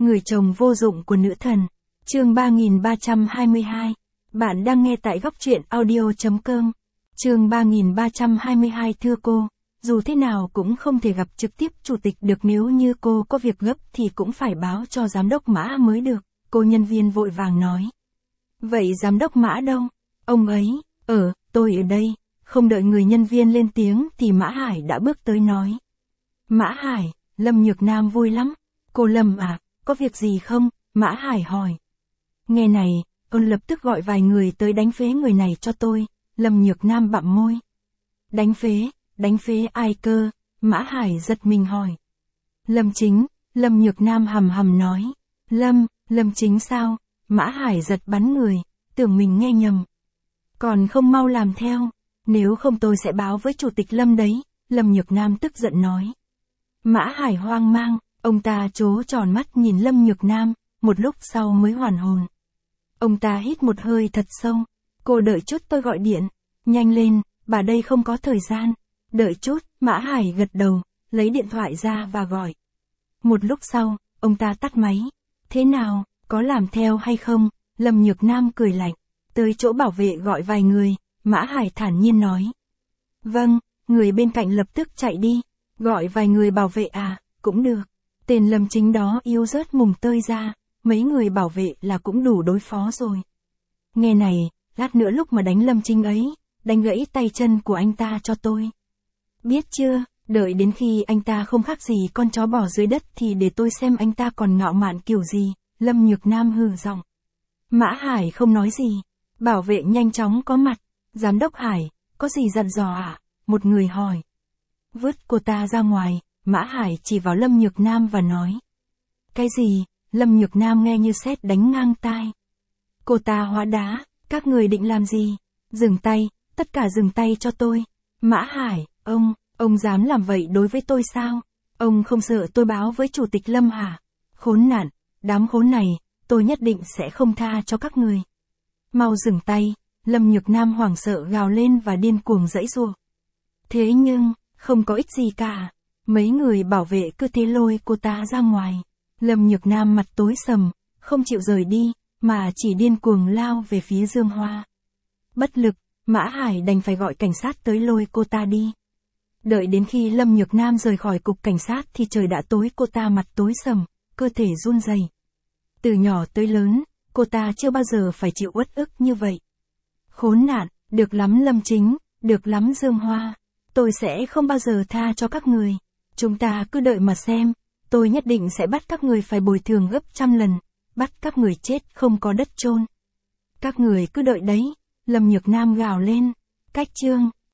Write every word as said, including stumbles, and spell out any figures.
Người chồng vô dụng của nữ thần. Chương ba nghìn ba trăm hai mươi hai. Bạn đang nghe tại góc truyện audio chấm com. Chương ba nghìn ba trăm hai mươi hai. Thưa cô, dù thế nào cũng không thể gặp trực tiếp chủ tịch được, nếu như cô có việc gấp thì cũng phải báo cho giám đốc Mã mới được, cô nhân viên vội vàng nói. Vậy giám đốc Mã đâu? Ông ấy, ở, tôi ở đây. Không đợi người nhân viên lên tiếng thì Mã Hải đã bước tới nói. Mã Hải, Lâm Nhược Nam vui lắm. Cô Lâm à, có việc gì không? Mã Hải hỏi. Nghe này, ông lập tức gọi vài người tới đánh phế người này cho tôi. Lâm Nhược Nam bặm môi. Đánh phế, đánh phế ai cơ? Mã Hải giật mình hỏi. Lâm Chính, Lâm Nhược Nam hầm hầm nói. Lâm, Lâm Chính sao? Mã Hải giật bắn người, tưởng mình nghe nhầm. Còn không mau làm theo, nếu không tôi sẽ báo với chủ tịch Lâm đấy, Lâm Nhược Nam tức giận nói. Mã Hải hoang mang, ông ta trố tròn mắt nhìn Lâm Nhược Nam, một lúc sau mới hoàn hồn. Ông ta hít một hơi thật sâu. Cô đợi chút tôi gọi điện. Nhanh lên, bà đây không có thời gian. Đợi chút, Mã Hải gật đầu, lấy điện thoại ra và gọi. Một lúc sau, ông ta tắt máy. Thế nào, có làm theo hay không? Lâm Nhược Nam cười lạnh. Tới chỗ bảo vệ gọi vài người, Mã Hải thản nhiên nói. Vâng, người bên cạnh lập tức chạy đi. Gọi vài người bảo vệ à, cũng được. Tên Lâm Chính đó yêu rớt mùng tơi ra, mấy người bảo vệ là cũng đủ đối phó rồi. Nghe này, lát nữa lúc mà đánh Lâm Chính ấy, đánh gãy tay chân của anh ta cho tôi. Biết chưa, đợi đến khi anh ta không khác gì con chó bò dưới đất thì để tôi xem anh ta còn ngạo mạn kiểu gì, Lâm Nhược Nam hừ giọng. Mã Hải không nói gì, bảo vệ nhanh chóng có mặt. Giám đốc Hải, có gì dặn dò ạ? À? Một người hỏi. Vứt cô ta ra ngoài, Mã Hải chỉ vào Lâm Nhược Nam và nói. Cái gì? Lâm Nhược Nam nghe như sét đánh ngang tai. Cô ta hóa đá, các người định làm gì? Dừng tay, tất cả dừng tay cho tôi. Mã Hải, ông, ông dám làm vậy đối với tôi sao? Ông không sợ tôi báo với chủ tịch Lâm hả? Khốn nạn, đám khốn này, tôi nhất định sẽ không tha cho các người. Mau dừng tay, Lâm Nhược Nam hoảng sợ gào lên và điên cuồng giãy giụa. Thế nhưng, không có ích gì cả. Mấy người bảo vệ cứ thế lôi cô ta ra ngoài. Lâm Nhược Nam mặt tối sầm, không chịu rời đi, mà chỉ điên cuồng lao về phía Dương Hoa. Bất lực, Mã Hải đành phải gọi cảnh sát tới lôi cô ta đi. Đợi đến khi Lâm Nhược Nam rời khỏi cục cảnh sát thì trời đã tối, cô ta mặt tối sầm, cơ thể run rẩy. Từ nhỏ tới lớn, cô ta chưa bao giờ phải chịu uất ức như vậy. Khốn nạn, được lắm Lâm Chính, được lắm Dương Hoa. Tôi sẽ không bao giờ tha cho các người. Chúng ta cứ đợi mà xem. Tôi nhất định sẽ bắt các người phải bồi thường gấp trăm lần. Bắt các người chết không có đất chôn. Các người cứ đợi đấy. Lâm Nhược Nam gào lên. Cách chương.